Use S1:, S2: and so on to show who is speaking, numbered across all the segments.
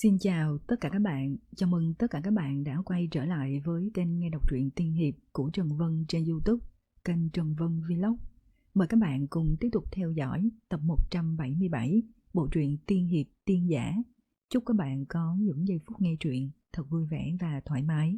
S1: Xin chào tất cả các bạn, chào mừng tất cả các bạn đã quay trở lại với kênh nghe đọc truyện tiên hiệp của Trần Vân trên YouTube, kênh Trần Vân Vlog. Mời các bạn cùng tiếp tục theo dõi tập 177 bộ truyện tiên hiệp tiên giả. Chúc các bạn có những giây phút nghe truyện thật vui vẻ và thoải mái.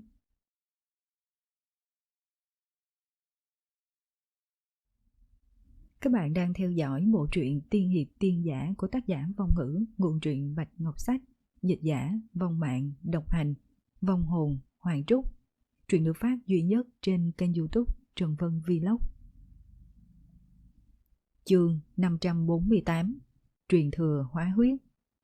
S1: Các bạn đang theo dõi bộ truyện tiên hiệp tiên giả của tác giả Vong Ngữ, nguồn truyện Bạch Ngọc Sách, dịch giả Vong Mạng, độc hành Vong Hồn, Hoàng Trúc. Truyện được phát duy nhất trên kênh YouTube Trần Vân Vlog. Chương 548, truyền thừa hóa huyết.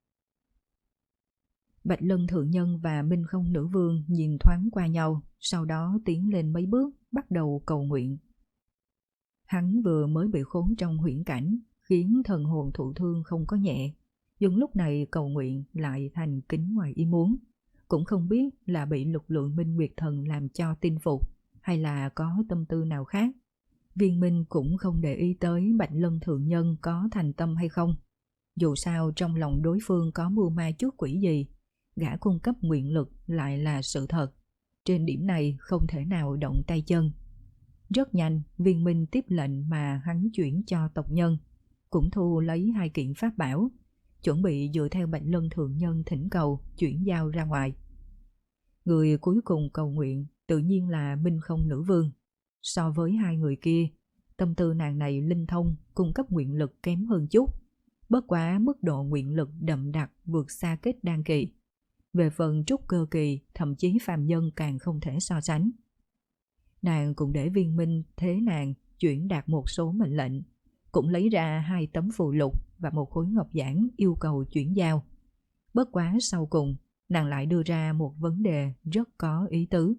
S1: Bạch Lân Thượng Nhân và Minh Không Nữ Vương nhìn thoáng qua nhau, sau đó tiến lên mấy bước, bắt đầu cầu nguyện. Hắn vừa mới bị khốn trong huyễn cảnh, khiến thần hồn thụ thương không có nhẹ. Nhưng lúc này cầu nguyện lại thành kính ngoài ý muốn. Cũng không biết là bị lực lượng Minh Nguyệt Thần làm cho tin phục, hay là có tâm tư nào khác. Viên Minh cũng không để ý tới Bạch Lân Thượng Nhân có thành tâm hay không. Dù sao trong lòng đối phương có mưu ma chút quỷ gì, gã cung cấp nguyện lực lại là sự thật. Trên điểm này không thể nào động tay chân. Rất nhanh, Viên Minh tiếp lệnh mà hắn chuyển cho tộc nhân, cũng thu lấy 2 kiện pháp bảo, chuẩn bị dựa theo Bạch Lân Thượng Nhân thỉnh cầu chuyển giao ra ngoài. Người cuối cùng cầu nguyện tự nhiên là Minh Không Nữ Vương. So với 2 người kia, tâm tư nàng này linh thông, cung cấp nguyện lực kém hơn chút. Bất quá mức độ nguyện lực đậm đặc vượt xa kết đan kỳ. Về phần trúc cơ kỳ, thậm chí phàm nhân càng không thể so sánh. Nàng cũng để Viên Minh thế nàng chuyển đạt một số mệnh lệnh, cũng lấy ra 2 tấm phù lục và một khối ngọc giản yêu cầu chuyển giao. Bất quá sau cùng, nàng lại đưa ra một vấn đề rất có ý tứ.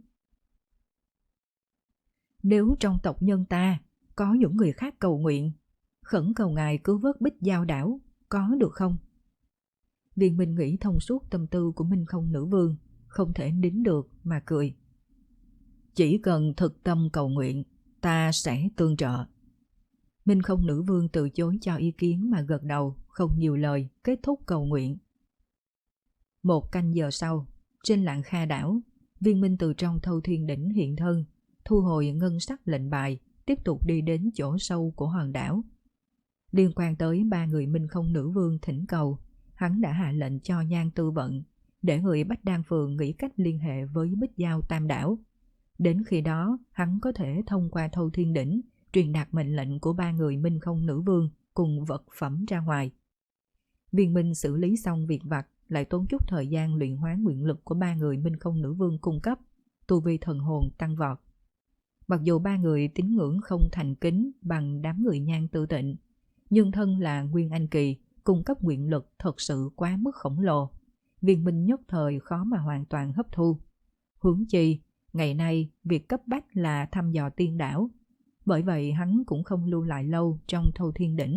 S1: Nếu trong tộc nhân ta có những người khác cầu nguyện, khẩn cầu ngài cứu vớt Bích Giao đảo, có được không? Viên Minh nghĩ thông suốt tâm tư của Minh Không Nữ Vương, không thể nín được mà cười. Chỉ cần thực tâm cầu nguyện, ta sẽ tương trợ. Minh Không Nữ Vương từ chối cho ý kiến mà gật đầu, không nhiều lời, kết thúc cầu nguyện. 1 canh giờ sau, trên Lạng Kha đảo, Viên Minh từ trong Thâu Thiên Đỉnh hiện thân, thu hồi ngân sắc lệnh bài, tiếp tục đi đến chỗ sâu của hòn đảo. Liên quan tới 3 người Minh Không Nữ Vương thỉnh cầu, hắn đã hạ lệnh cho Nhan Tư Vận, để người Bách Đan Phường nghĩ cách liên hệ với Bích Giao Tam đảo. Đến khi đó, hắn có thể thông qua Thâu Thiên Đỉnh truyền đạt mệnh lệnh của 3 người Minh Không Nữ Vương cùng vật phẩm ra ngoài. Viên Minh xử lý xong việc vặt, lại tốn chút thời gian luyện hóa nguyện lực của 3 người Minh Không Nữ Vương cung cấp, tu vi thần hồn tăng vọt. Mặc dù 3 người tín ngưỡng không thành kính bằng đám người Nhan Tư Tịnh, nhưng thân là Nguyên Anh Kỳ, cung cấp nguyện lực thật sự quá mức khổng lồ. Viên Minh nhất thời khó mà hoàn toàn hấp thu. Huống chi, ngày nay việc cấp bách là thăm dò tiên đảo, bởi vậy hắn cũng không lưu lại lâu trong Thâu Thiên Đỉnh.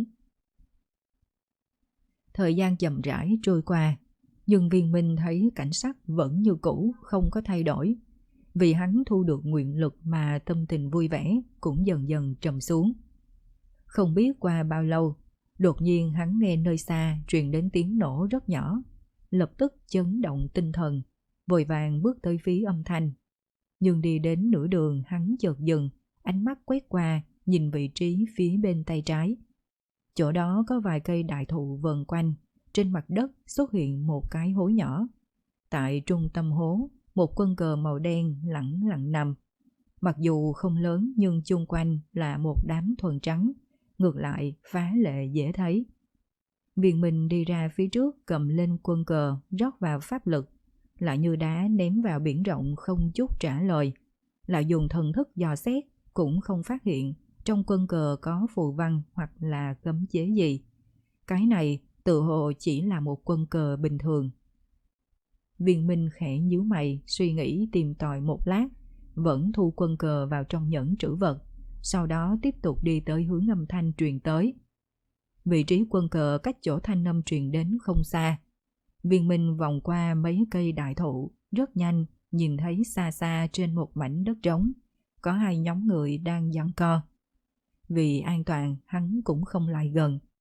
S1: Thời gian chậm rãi trôi qua, nhưng Viên Minh thấy cảnh sắc vẫn như cũ, không có thay đổi. Vì hắn thu được nguyện lực mà tâm tình vui vẻ cũng dần dần trầm xuống. Không biết qua bao lâu, đột nhiên hắn nghe nơi xa truyền đến tiếng nổ rất nhỏ, lập tức chấn động tinh thần, vội vàng bước tới phía âm thanh. Nhưng đi đến nửa đường hắn chợt dừng, ánh mắt quét qua, nhìn vị trí phía bên tay trái. Chỗ đó có vài cây đại thụ vờn quanh, trên mặt đất xuất hiện một cái hố nhỏ. Tại trung tâm hố, một quân cờ màu đen lẳng lặng nằm. Mặc dù không lớn nhưng chung quanh là một đám thuần trắng, ngược lại phá lệ dễ thấy. Viên Minh đi ra phía trước cầm lên quân cờ, rót vào pháp lực, lại như đá ném vào biển rộng không chút trả lời. Lại dùng thần thức dò xét, cũng không phát hiện trong quân cờ có phù văn hoặc là cấm chế gì. Cái này tự hồ chỉ là một quân cờ bình thường. Viên Minh khẽ nhíu mày, suy nghĩ tìm tòi một lát, vẫn thu quân cờ vào trong nhẫn trữ vật, sau đó tiếp tục đi tới hướng âm thanh truyền tới. Vị trí quân cờ cách chỗ thanh âm truyền đến không xa. Viên Minh vòng qua mấy cây đại thụ, rất nhanh nhìn thấy xa xa trên một mảnh đất trống, có 2 nhóm người đang giằng co. Vì an toàn, hắn cũng không lại gần.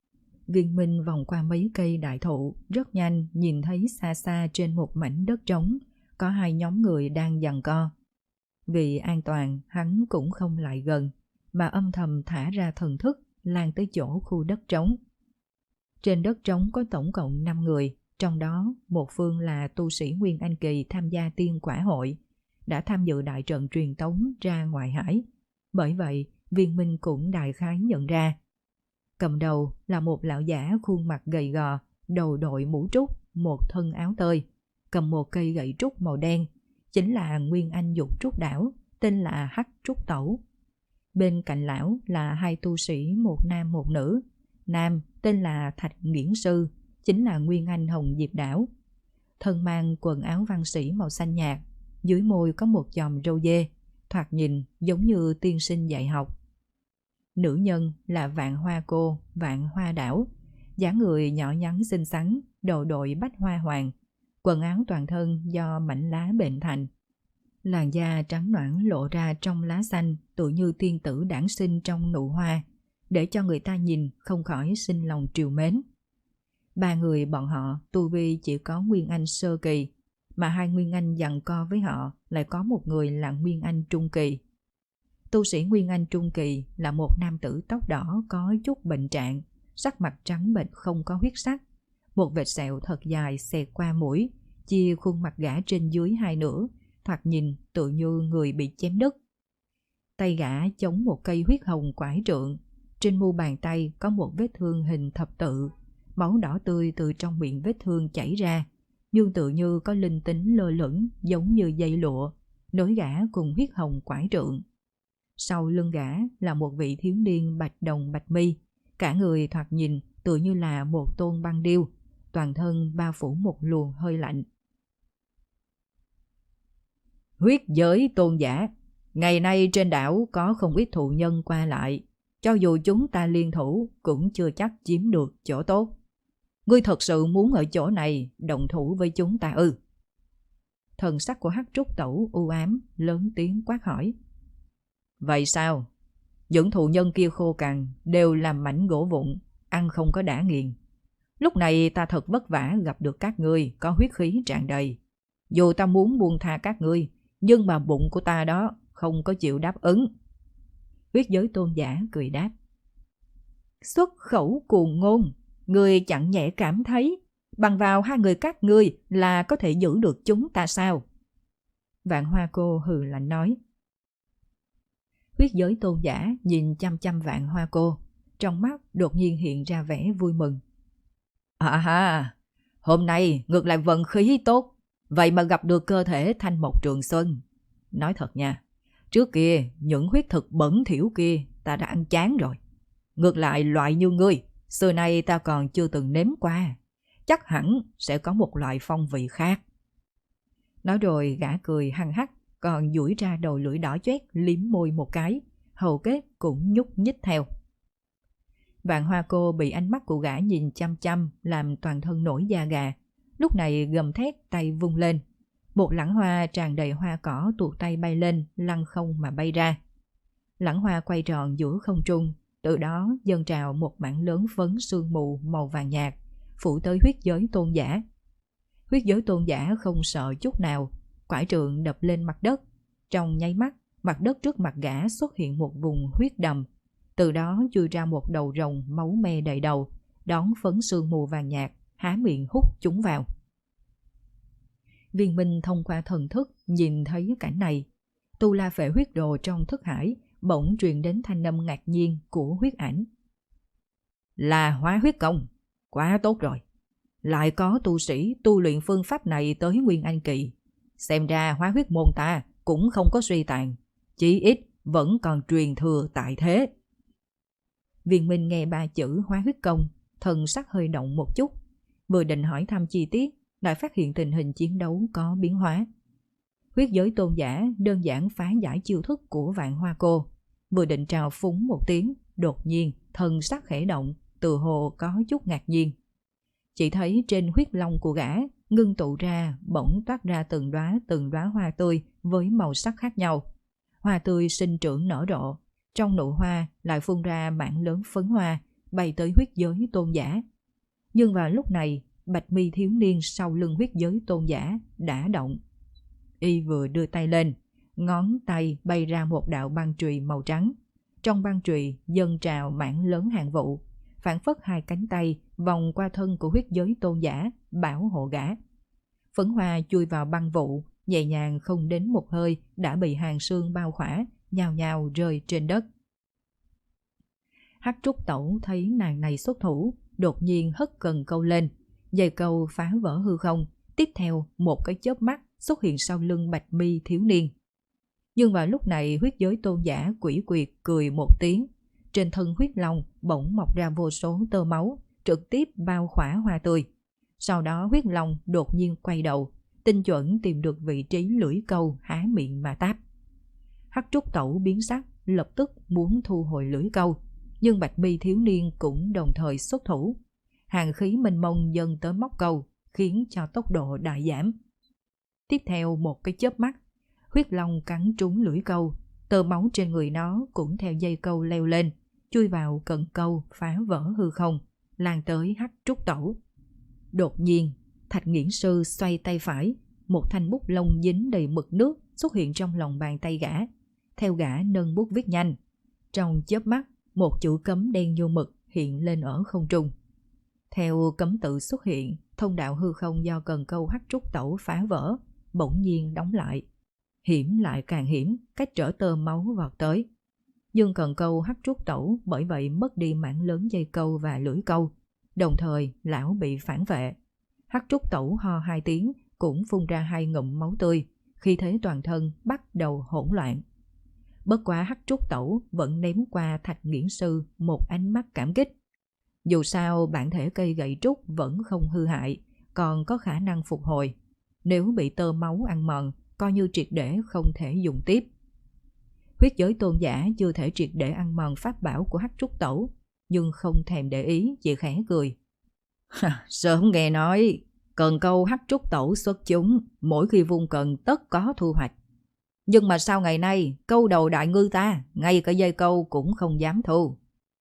S1: Viên Minh vòng qua mấy cây đại thụ, rất nhanh nhìn thấy xa xa trên một mảnh đất trống có hai nhóm người đang giằng co. Vì an toàn, hắn cũng không lại gần, mà âm thầm thả ra thần thức lan tới chỗ khu đất trống. Trên đất trống có tổng cộng 5 người, trong đó một phương là tu sĩ Nguyên Anh Kỳ tham gia tiên quả hội, đã tham dự đại trận truyền tống ra ngoại hải. Bởi vậy, Viên Minh cũng đại khái nhận ra. Cầm đầu là một lão giả khuôn mặt gầy gò, đầu đội mũ trúc, một thân áo tơi, cầm một cây gậy trúc màu đen, chính là Nguyên Anh Dục Trúc Đảo, tên là Hắc Trúc Tẩu. Bên cạnh lão là hai tu sĩ, một nam một nữ. Nam tên là Thạch Nghiễn Sư, chính là Nguyên Anh Hồng Diệp Đảo. Thân mang quần áo văn sĩ màu xanh nhạt, dưới môi có một chòm râu dê, thoạt nhìn giống như tiên sinh dạy học. Nữ nhân là Vạn Hoa Cô, Vạn Hoa Đảo, dáng người nhỏ nhắn xinh xắn, đầu đội bách hoa hoàng, quần áo toàn thân do mảnh lá bệnh thành. Làn da trắng nõn lộ ra trong lá xanh, tựa như tiên tử đản sinh trong nụ hoa, để cho người ta nhìn không khỏi sinh lòng trìu mến. Ba người bọn họ tu vi chỉ có Nguyên Anh sơ kỳ, mà hai Nguyên Anh giằng co với họ lại có một người là Nguyên Anh trung kỳ. Tu sĩ Nguyên Anh trung kỳ là một nam tử tóc đỏ có chút bệnh trạng, sắc mặt trắng bệch không có huyết sắc, một vệt sẹo thật dài xẹt qua mũi, chia khuôn mặt gã trên dưới hai nửa, thoạt nhìn tự như người bị chém đứt. Tay gã chống một cây huyết hồng quải trượng, trên mu bàn tay có một vết thương hình thập tự, máu đỏ tươi từ trong miệng vết thương chảy ra, nhưng tự như có linh tính lơ lửng giống như dây lụa, nối gã cùng huyết hồng quải trượng. Sau lưng gã là một vị thiếu niên bạch đồng bạch mi, cả người thoạt nhìn tự như là một tôn băng điêu, toàn thân bao phủ một luồng hơi lạnh. Huyết giới tôn giả, ngày nay trên đảo có không ít thụ nhân qua lại, cho dù chúng ta liên thủ cũng chưa chắc chiếm được chỗ tốt. Ngươi thật sự muốn ở chỗ này đồng thủ với chúng ta ư? Thần sắc của Hắc Trúc Tẩu u ám, lớn tiếng quát hỏi. Vậy sao? Những thụ nhân kia khô cằn đều làm mảnh gỗ vụn, ăn không có đã nghiền. Lúc này ta thật vất vả gặp được các ngươi có huyết khí tràn đầy. Dù ta muốn buông tha các ngươi, nhưng mà bụng của ta đó không có chịu đáp ứng. Huyết giới tôn giả cười đáp. Xuất khẩu cuồng ngôn, ngươi chẳng nhẽ cảm thấy bằng vào hai người các ngươi là có thể giữ được chúng ta sao? Vạn Hoa Cô hừ lạnh nói. Huyết giới tôn giả nhìn chăm chăm Vạn Hoa Cô, trong mắt đột nhiên hiện ra vẻ vui mừng. À ha, hôm nay ngược lại vận khí tốt, vậy mà gặp được cơ thể thanh mộc trường xuân. Nói thật nha, trước kia những huyết thực bẩn thỉu kia ta đã ăn chán rồi. Ngược lại loại như ngươi, xưa nay ta còn chưa từng nếm qua, chắc hẳn sẽ có một loại phong vị khác. Nói rồi gã cười hăng hắc, còn duỗi ra đầu lưỡi đỏ chét liếm môi một cái, hầu kết cũng nhúc nhích theo. Vạn Hoa Cô bị ánh mắt của gã nhìn chăm chăm làm toàn thân nổi da gà, lúc này gầm thét tay vung lên. Một lẵng hoa tràn đầy hoa cỏ tuột tay bay lên, lăn không mà bay ra. Lẵng hoa quay tròn giữa không trung, từ đó dâng trào một mảng lớn phấn sương mù màu vàng nhạt, phủ tới huyết giới tôn giả. Huyết giới tôn giả không sợ chút nào, quải trượng đập lên mặt đất. Trong nháy mắt, mặt đất trước mặt gã xuất hiện một vùng huyết đầm. Từ đó chui ra một đầu rồng máu me đầy đầu, đón phấn sương mù vàng nhạt, há miệng hút chúng vào. Viên Minh thông qua thần thức nhìn thấy cảnh này. Tu La Phệ huyết đồ trong thức hải bỗng truyền đến thanh âm ngạc nhiên của huyết ảnh. Là hóa huyết công, quá tốt rồi. Lại có tu sĩ tu luyện phương pháp này tới Nguyên Anh kỳ. Xem ra hóa huyết môn ta cũng không có suy tàn, chí ít vẫn còn truyền thừa tại thế. Viên Minh nghe ba chữ hóa huyết công, thần sắc hơi động một chút. Vừa định hỏi thăm chi tiết, lại phát hiện tình hình chiến đấu có biến hóa. Huyết giới tôn giả đơn giản phá giải chiêu thức của Vạn Hoa Cô. Vừa định trào phúng một tiếng, đột nhiên thần sắc khẽ động, tự hồ có chút ngạc nhiên. Chỉ thấy trên huyết long của gã ngưng tụ ra, bỗng toát ra từng đóa hoa tươi với màu sắc khác nhau. Hoa tươi sinh trưởng nở rộ, trong nụ hoa lại phun ra mảng lớn phấn hoa, bay tới huyết giới tôn giả. Nhưng vào lúc này, bạch mi thiếu niên sau lưng huyết giới tôn giả đã động. Y vừa đưa tay lên, ngón tay bay ra một đạo băng chùy màu trắng. Trong băng chùy dâng trào mảng lớn hàng vụ, phảng phất hai cánh tay vòng qua thân của huyết giới tôn giả bảo hộ gã. Phấn hoa chui vào băng vụ, nhẹ nhàng không đến một hơi đã bị hàng sương bao khỏa, nhào nhào rơi trên đất. Hắc Trúc Tẩu thấy nàng này xuất thủ, đột nhiên hất cần câu lên, dây câu phá vỡ hư không, tiếp theo một cái chớp mắt xuất hiện sau lưng bạch mi thiếu niên. Nhưng vào lúc này huyết giới tôn giả quỷ quyệt cười một tiếng, trên thân huyết long bỗng mọc ra vô số tơ máu, trực tiếp bao khỏa hoa tươi. Sau đó huyết long đột nhiên quay đầu, tinh chuẩn tìm được vị trí lưỡi câu, há miệng mà táp. Hắc Trúc Tẩu biến sắc, lập tức muốn thu hồi lưỡi câu, nhưng bạch mi thiếu niên cũng đồng thời xuất thủ. Hàng khí mênh mông dâng tới móc câu, khiến cho tốc độ đại giảm. Tiếp theo một cái chớp mắt, huyết long cắn trúng lưỡi câu, tơ máu trên người nó cũng theo dây câu leo lên, chui vào cần câu phá vỡ hư không, lan tới Hắc Trúc Tẩu. Đột nhiên, Thạch Nghiễn Sư xoay tay phải, một thanh bút lông dính đầy mực nước xuất hiện trong lòng bàn tay gã. Theo gã nâng bút viết nhanh, trong chớp mắt, một chữ cấm đen vô mực hiện lên ở không trung. Theo cấm tự xuất hiện, thông đạo hư không do cần câu Hắc Trúc Tẩu phá vỡ, bỗng nhiên đóng lại. Hiểm lại càng hiểm, cách trở tơ máu vọt tới. Nhưng cần câu Hắc Trúc Tẩu bởi vậy mất đi mảng lớn dây câu và lưỡi câu. Đồng thời, lão bị phản vệ. Hắc Trúc Tẩu ho hai tiếng, cũng phun ra hai ngụm máu tươi, khi thế toàn thân bắt đầu hỗn loạn. Bất quá Hắc Trúc Tẩu vẫn ném qua Thạch Nghiễn Sư một ánh mắt cảm kích. Dù sao bản thể cây gậy trúc vẫn không hư hại, còn có khả năng phục hồi. Nếu bị tơ máu ăn mòn, coi như triệt để không thể dùng tiếp. Huyết giới tôn giả chưa thể triệt để ăn mòn pháp bảo của Hắc Trúc Tẩu, nhưng không thèm để ý, chỉ khẽ cười. Sớm nghe nói, cần câu Hắc Trúc Tẩu xuất chúng, mỗi khi vung cần tất có thu hoạch. Nhưng mà sau ngày nay, câu đầu đại ngư ta, ngay cả dây câu cũng không dám thu.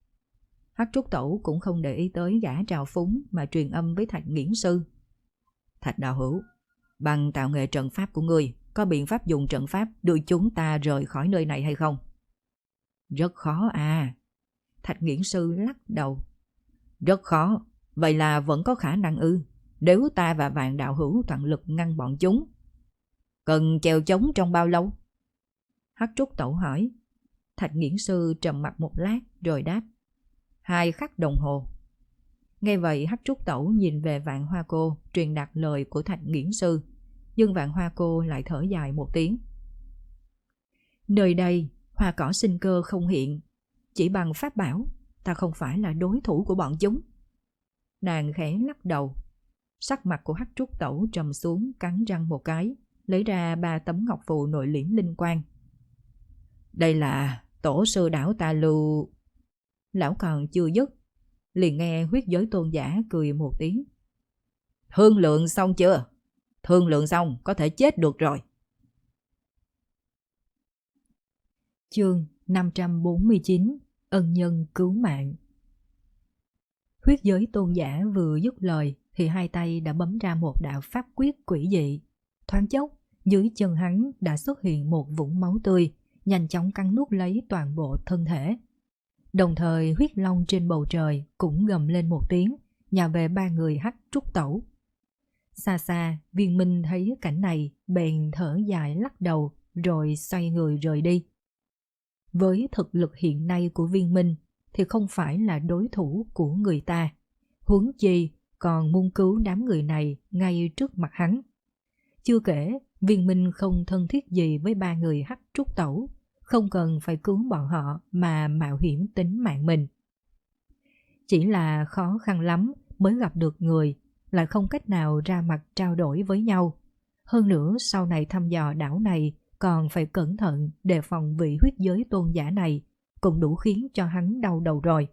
S1: Hắc Trúc Tẩu cũng không để ý tới gã trào phúng mà truyền âm với Thạch Nghiễn Sư. Thạch đạo hữu, bằng tạo nghệ trận pháp của ngươi, có biện pháp dùng trận pháp đưa chúng ta rời khỏi nơi này hay không? Rất khó à. Thạch Nghiễn Sư lắc đầu. Rất khó, vậy là vẫn có khả năng ư? Nếu ta và Vạn đạo hữu toàn lực ngăn bọn chúng. Cần chèo chống trong bao lâu? Hắc Trúc Tẩu hỏi. Thạch Nghiễn Sư trầm mặc một lát rồi đáp. 2 khắc đồng hồ. Nghe vậy Hắc Trúc Tẩu nhìn về Vạn Hoa Cô truyền đạt lời của Thạch Nghiễn Sư, nhưng Vạn Hoa Cô lại thở dài một tiếng. Nơi đây hoa cỏ sinh cơ không hiện, chỉ bằng pháp bảo ta không phải là đối thủ của bọn chúng. Nàng khẽ lắc đầu. Sắc mặt của Hắc Trúc Tẩu trầm xuống, cắn răng một cái, lấy ra 3 tấm ngọc phù nội liễm linh quang. Đây là tổ sư đảo ta lưu. Lão còn chưa dứt, liền nghe huyết giới tôn giả cười một tiếng. Thương lượng xong chưa? Thương lượng xong có thể chết được rồi. Chương 549 Ân nhân cứu mạng. Huyết giới tôn giả vừa dứt lời thì hai tay đã bấm ra một đạo pháp quyết quỷ dị. Thoáng chốc, dưới chân hắn đã xuất hiện một vũng máu tươi, nhanh chóng cắn nuốt lấy toàn bộ thân thể. Đồng thời huyết long trên bầu trời cũng gầm lên một tiếng, nhào về 3 người Hắc Trúc Tẩu. Xa xa, Viên Minh thấy cảnh này, bèn thở dài lắc đầu, rồi xoay người rời đi. Với thực lực hiện nay của Viên Minh, thì không phải là đối thủ của người ta. Huống chi còn muốn cứu đám người này ngay trước mặt hắn. Chưa kể, Viên Minh không thân thiết gì với 3 người Hắc Trúc Tẩu, không cần phải cứu bọn họ mà mạo hiểm tính mạng mình. Chỉ là khó khăn lắm mới gặp được người, lại không cách nào ra mặt trao đổi với nhau. Hơn nữa sau này thăm dò đảo này còn phải cẩn thận đề phòng vị huyết giới tôn giả này, cũng đủ khiến cho hắn đau đầu rồi.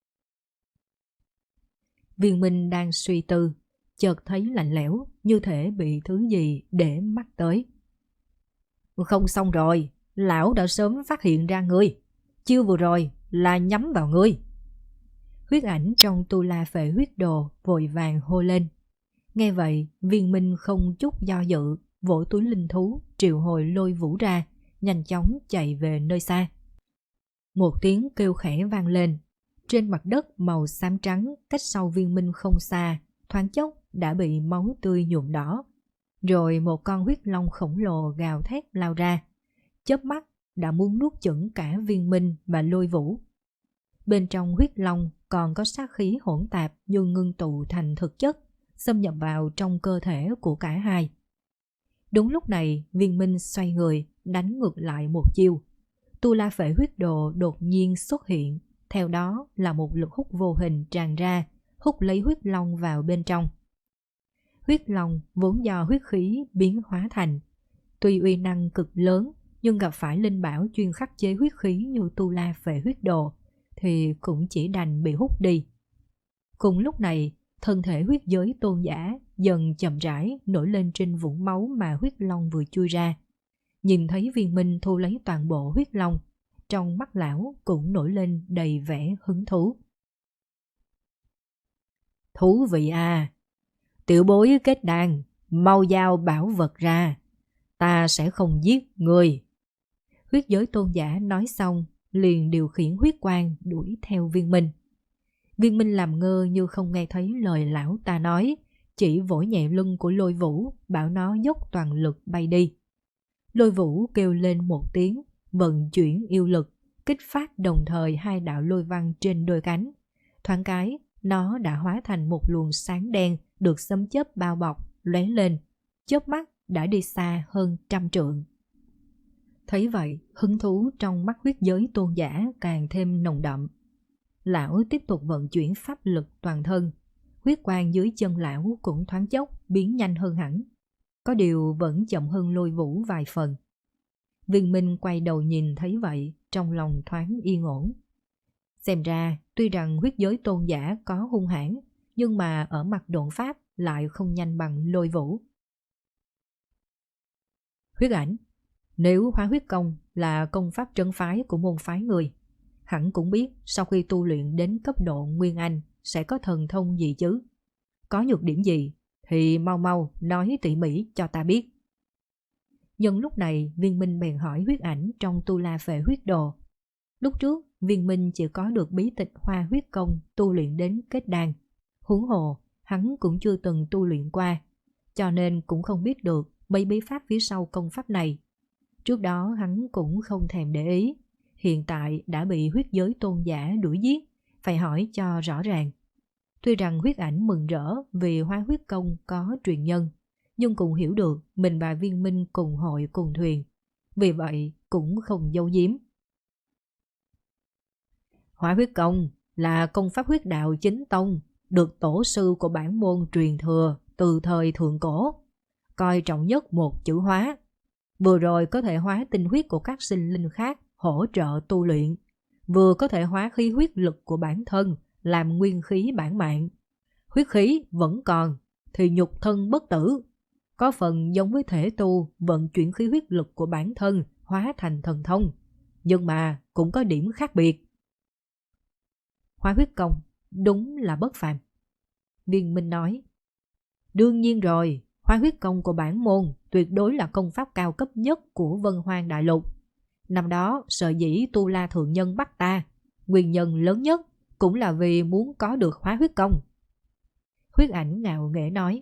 S1: Viên Minh đang suy tư, chợt thấy lạnh lẽo, như thể bị thứ gì để mắt tới. Không xong rồi, lão đã sớm phát hiện ra ngươi. Chiêu vừa rồi là nhắm vào ngươi. Huyết ảnh trong Tu La Phệ Huyết Đồ vội vàng hô lên. Nghe vậy, Viên Minh không chút do dự, vỗ túi linh thú, triệu hồi Lôi Vũ ra, nhanh chóng chạy về nơi xa. Một tiếng kêu khẽ vang lên. Trên mặt đất màu xám trắng cách sau Viên Minh không xa, thoáng chốc đã bị máu tươi nhuộm đỏ. Rồi một con huyết long khổng lồ gào thét lao ra, chớp mắt đã muốn nuốt chửng cả Viên Minh và Lôi Vũ. Bên trong huyết long còn có sát khí hỗn tạp như ngưng tụ thành thực chất, xâm nhập vào trong cơ thể của cả hai. Đúng lúc này, Viên Minh xoay người, đánh ngược lại một chiêu. Tu La Phệ Huyết Đồ đột nhiên xuất hiện, theo đó là một lực hút vô hình tràn ra, hút lấy huyết long vào bên trong. Huyết long vốn do huyết khí biến hóa thành, tuy uy năng cực lớn, nhưng gặp phải linh bảo chuyên khắc chế huyết khí như Tu La Phệ Huyết Đồ thì cũng chỉ đành bị hút đi. Cùng lúc này, thân thể huyết giới tôn giả dần chậm rãi nổi lên trên vũng máu mà huyết long vừa chui ra. Nhìn thấy Viên Minh thu lấy toàn bộ huyết long, trong mắt lão cũng nổi lên đầy vẻ hứng thú. Thú vị à! Tiểu bối kết đàn, mau giao bảo vật ra, ta sẽ không giết người. Huyết giới tôn giả nói xong, liền điều khiển huyết quang đuổi theo Viên Minh. Viên Minh làm ngơ như không nghe thấy lời lão ta nói, chỉ vỗ nhẹ lưng của Lôi Vũ, bảo nó dốc toàn lực bay đi. Lôi Vũ kêu lên một tiếng, vận chuyển yêu lực, kích phát đồng thời hai đạo lôi văn trên đôi cánh. Thoáng cái, nó đã hóa thành một luồng sáng đen được sấm chớp bao bọc, lóe lên, chớp mắt đã đi xa hơn 100 trượng. Thấy vậy, hứng thú trong mắt huyết giới tôn giả càng thêm nồng đậm. Lão tiếp tục vận chuyển pháp lực toàn thân, huyết quang dưới chân lão cũng thoáng chốc biến nhanh hơn hẳn. Có điều vẫn chậm hơn Lôi Vũ vài phần. Viên Minh quay đầu nhìn thấy vậy, trong lòng thoáng yên ổn. Xem ra, tuy rằng huyết giới tôn giả có hung hãn, nhưng mà ở mặt độn pháp lại không nhanh bằng Lôi Vũ. Huyết ảnh, nếu Hóa Huyết Công là công pháp trấn phái của môn phái người, hẳn cũng biết sau khi tu luyện đến cấp độ Nguyên Anh sẽ có thần thông gì chứ. Có nhược điểm gì thì mau mau nói tỉ mỉ cho ta biết. Nhưng lúc này Viên Minh bèn hỏi huyết ảnh trong Tu La Phệ Huyết Đồ. Lúc trước Viên Minh chỉ có được bí tịch Hoa Huyết Công tu luyện đến kết đan, huống hồ hắn cũng chưa từng tu luyện qua, cho nên cũng không biết được mấy bí pháp phía sau công pháp này. Trước đó hắn cũng không thèm để ý, hiện tại đã bị huyết giới tôn giả đuổi giết, phải hỏi cho rõ ràng. Tuy rằng huyết ảnh mừng rỡ vì Hoa Huyết Công có truyền nhân, nhưng cũng hiểu được mình và Viên Minh cùng hội cùng thuyền, vì vậy cũng không giấu giếm. Hoa Huyết Công là công pháp huyết đạo chính tông, được tổ sư của bản môn truyền thừa từ thời thượng cổ, coi trọng nhất một chữ hóa. Vừa rồi có thể hóa tinh huyết của các sinh linh khác hỗ trợ tu luyện, vừa có thể hóa khí huyết lực của bản thân làm nguyên khí bản mạng. Huyết khí vẫn còn thì nhục thân bất tử, có phần giống với thể tu vận chuyển khí huyết lực của bản thân hóa thành thần thông, nhưng mà cũng có điểm khác biệt. Hóa huyết công đúng là bất phàm. Viên Minh nói, đương nhiên rồi, Hóa huyết công của bản môn tuyệt đối là công pháp cao cấp nhất của Vân Hoang Đại Lục. Năm đó sở dĩ Tu La Thượng Nhân bắt ta, nguyên nhân lớn nhất cũng là vì muốn có được Hóa huyết công. Huyết ảnh ngạo nghễ nói,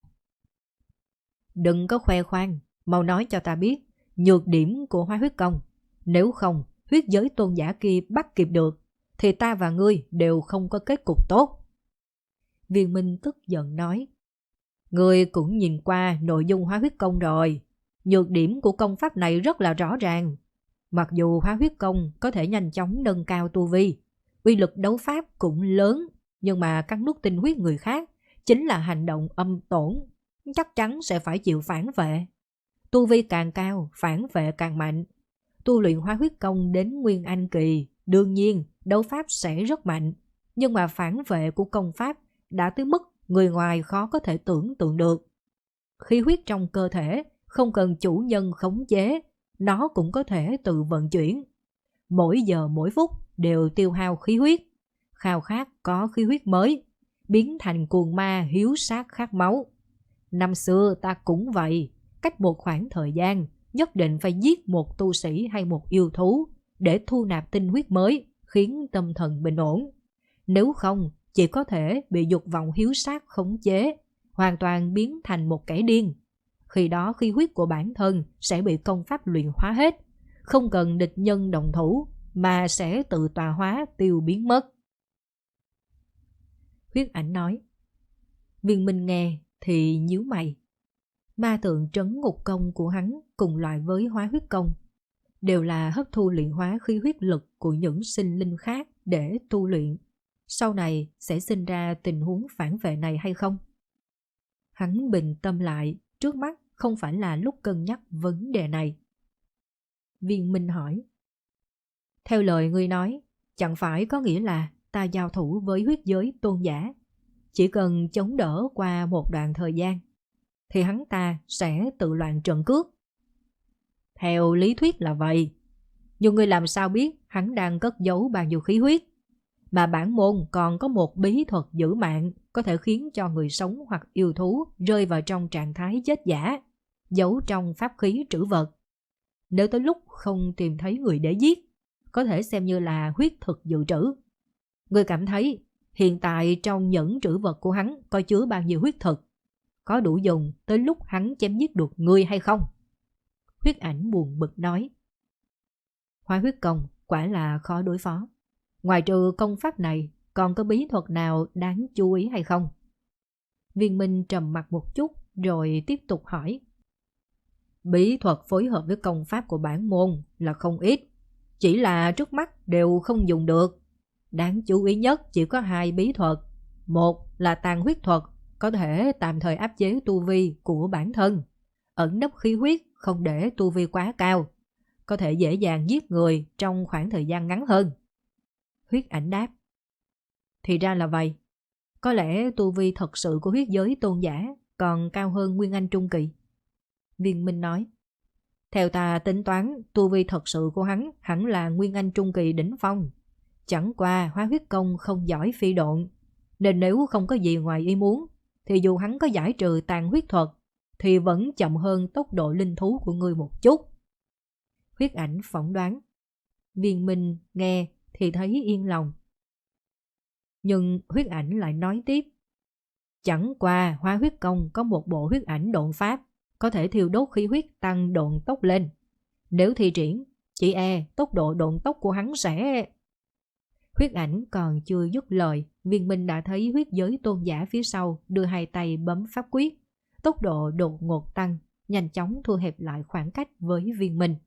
S1: đừng có khoe khoang, mau nói cho ta biết nhược điểm của Hóa huyết công. Nếu không, huyết giới tôn giả kia bắt kịp được, thì ta và ngươi đều không có kết cục tốt. Viên Minh tức giận nói, ngươi cũng nhìn qua nội dung Hóa huyết công rồi. Nhược điểm của công pháp này rất là rõ ràng. Mặc dù Hóa huyết công có thể nhanh chóng nâng cao tu vi, uy lực đấu pháp cũng lớn, nhưng mà cắn nuốt tinh huyết người khác chính là hành động âm tổn, chắc chắn sẽ phải chịu phản vệ. Tu vi càng cao, phản vệ càng mạnh. Tu luyện Hóa huyết công đến Nguyên Anh kỳ, đương nhiên đấu pháp sẽ rất mạnh, nhưng mà phản vệ của công pháp đã tới mức người ngoài khó có thể tưởng tượng được. Khí huyết trong cơ thể không cần chủ nhân khống chế, nó cũng có thể tự vận chuyển. Mỗi giờ mỗi phút đều tiêu hao khí huyết. khao khát có khí huyết mới, biến thành cuồng ma hiếu sát khát máu. Năm xưa ta cũng vậy, cách một khoảng thời gian nhất định phải giết một tu sĩ hay một yêu thú để thu nạp tinh huyết mới, khiến tâm thần bình ổn. Nếu không, chỉ có thể bị dục vọng hiếu sát khống chế, hoàn toàn biến thành một kẻ điên. Khi đó khí huyết của bản thân sẽ bị công pháp luyện hóa hết, không cần địch nhân đồng thủ mà sẽ tự tọa hóa tiêu biến mất. Huyết Ảnh nói. Viên Minh nghe thì nhíu mày. Ma tượng trấn ngục công của hắn cùng loại với hóa huyết công, đều là hấp thu luyện hóa khí huyết lực của những sinh linh khác để tu luyện. Sau này sẽ sinh ra tình huống phản vệ này hay không? Hắn bình tâm lại, trước mắt không phải là lúc cân nhắc vấn đề này. Viên Minh hỏi. Theo lời ngươi nói, chẳng phải có nghĩa là ta giao thủ với huyết giới tôn giả, chỉ cần chống đỡ qua một đoạn thời gian thì hắn ta sẽ tự loạn trận cước? Theo lý thuyết là vậy, nhưng ngươi làm sao biết hắn đang cất giấu bao nhiêu khí huyết? Mà bản môn còn có một bí thuật giữ mạng có thể khiến cho người sống hoặc yêu thú rơi vào trong trạng thái chết giả, giấu trong pháp khí trữ vật. Nếu tới lúc không tìm thấy người để giết, có thể xem như là huyết thực dự trữ. Ngươi cảm thấy hiện tại trong nhẫn trữ vật của hắn có chứa bao nhiêu huyết thực? Có đủ dùng tới lúc hắn chém giết được ngươi hay không? Huyết Ảnh buồn bực nói. Hóa huyết công quả là khó đối phó. Ngoài trừ công pháp này, còn có bí thuật nào đáng chú ý hay không? Viên Minh trầm mặt một chút rồi tiếp tục hỏi. Bí thuật phối hợp với công pháp của bản môn là không ít, chỉ là trước mắt đều không dùng được. Đáng chú ý nhất chỉ có 2 bí thuật. Một là tàn huyết thuật, có thể tạm thời áp chế tu vi của bản thân, ẩn nấp khí huyết không để tu vi quá cao, có thể dễ dàng giết người trong khoảng thời gian ngắn hơn. Huyết Ảnh đáp. Thì ra là vậy. Có lẽ tu vi thật sự của huyết giới tôn giả còn cao hơn Nguyên Anh Trung Kỳ. Viên Minh nói. Theo ta tính toán, tu vi thật sự của hắn hẳn là Nguyên Anh Trung Kỳ đỉnh phong. Chẳng qua hóa huyết công không giỏi phi độn, nên nếu không có gì ngoài ý muốn, thì dù hắn có giải trừ tàn huyết thuật thì vẫn chậm hơn tốc độ linh thú của ngươi một chút. Huyết Ảnh phỏng đoán. Viên Minh nghe thì thấy yên lòng. Nhưng Huyết Ảnh lại nói tiếp. Chẳng qua hóa huyết công có một bộ huyết ảnh độn pháp, có thể thiêu đốt khí huyết tăng độn tốc lên. Nếu thi triển, chỉ tốc độ độn tốc của hắn sẽ... Huyết Ảnh còn chưa dứt lời, Viên Minh đã thấy huyết giới tôn giả phía sau đưa 2 tay bấm pháp quyết. Tốc độ đột ngột tăng, nhanh chóng thu hẹp lại khoảng cách với Viên Minh.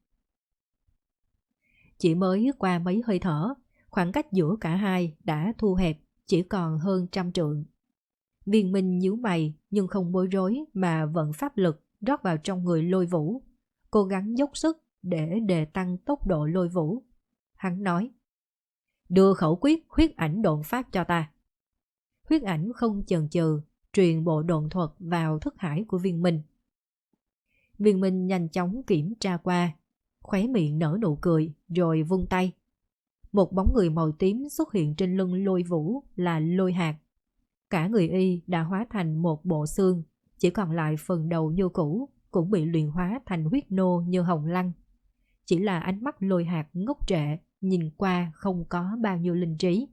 S1: Chỉ mới qua mấy hơi thở, khoảng cách giữa cả hai đã thu hẹp chỉ còn hơn 100 trượng. Viên Minh nhíu mày nhưng không bối rối mà vận pháp lực rót vào trong người Lôi Vũ, cố gắng dốc sức để đề tăng tốc độ Lôi Vũ. Hắn nói. Đưa khẩu quyết huyết ảnh độn pháp cho ta. Huyết Ảnh không chần chừ, truyền bộ độn thuật vào thức hải của Viên Minh. Viên Minh nhanh chóng kiểm tra qua, khóe miệng nở nụ cười rồi vung tay. Một bóng người màu tím xuất hiện trên lưng Lôi Vũ là Lôi Hạc. Cả người y đã hóa thành một bộ xương, chỉ còn lại phần đầu như cũ, cũng bị luyện hóa thành huyết nô như hồng lăng. Chỉ là ánh mắt Lôi Hạc ngốc trệ, nhìn qua không có bao nhiêu linh trí.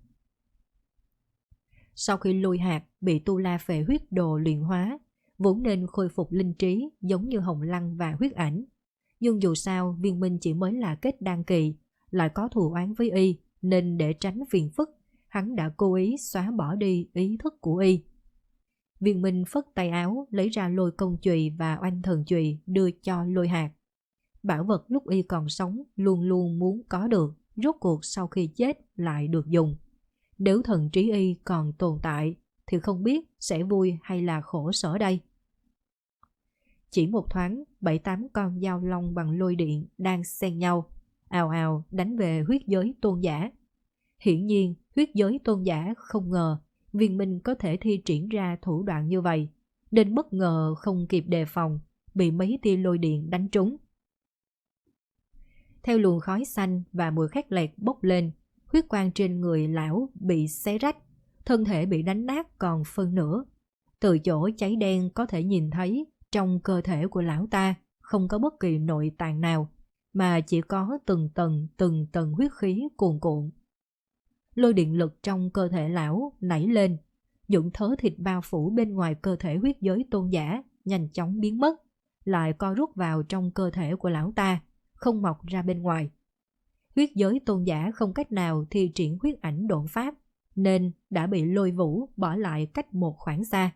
S1: Sau khi Lôi Hạc bị Tu La Phệ huyết đồ luyện hóa, vốn nên khôi phục linh trí giống như hồng lăng và Huyết Ảnh. Nhưng dù sao Viên Minh chỉ mới là kết đan kỳ, lại có thù oán với y, nên để tránh phiền phức, hắn đã cố ý xóa bỏ đi ý thức của y. Viên Minh phất tay áo lấy ra Lôi Công chùy và Oanh Thần chùy đưa cho Lôi Hạc. Bảo vật lúc y còn sống luôn luôn muốn có được, rốt cuộc sau khi chết lại được dùng. Nếu thần trí y còn tồn tại thì không biết sẽ vui hay là khổ sở đây. Chỉ một thoáng, 7-8 con dao long bằng lôi điện đang xen nhau, ào ào đánh về huyết giới tôn giả. Hiển nhiên, huyết giới tôn giả không ngờ Viên Minh có thể thi triển ra thủ đoạn như vậy, nên bất ngờ không kịp đề phòng, bị mấy tia lôi điện đánh trúng. Theo luồng khói xanh và mùi khét lẹt bốc lên, huyết quang trên người lão bị xé rách, thân thể bị đánh nát còn phân nửa. Từ chỗ cháy đen có thể nhìn thấy trong cơ thể của lão ta không có bất kỳ nội tạng nào, mà chỉ có từng tầng huyết khí cuồn cuộn. Lôi điện lực trong cơ thể lão nảy lên, những thớ thịt bao phủ bên ngoài cơ thể huyết giới tôn giả nhanh chóng biến mất, lại co rút vào trong cơ thể của lão ta, không mọc ra bên ngoài. Huyết giới tôn giả không cách nào thi triển huyết ảnh độn pháp, nên đã bị Lôi Vũ bỏ lại cách một khoảng xa.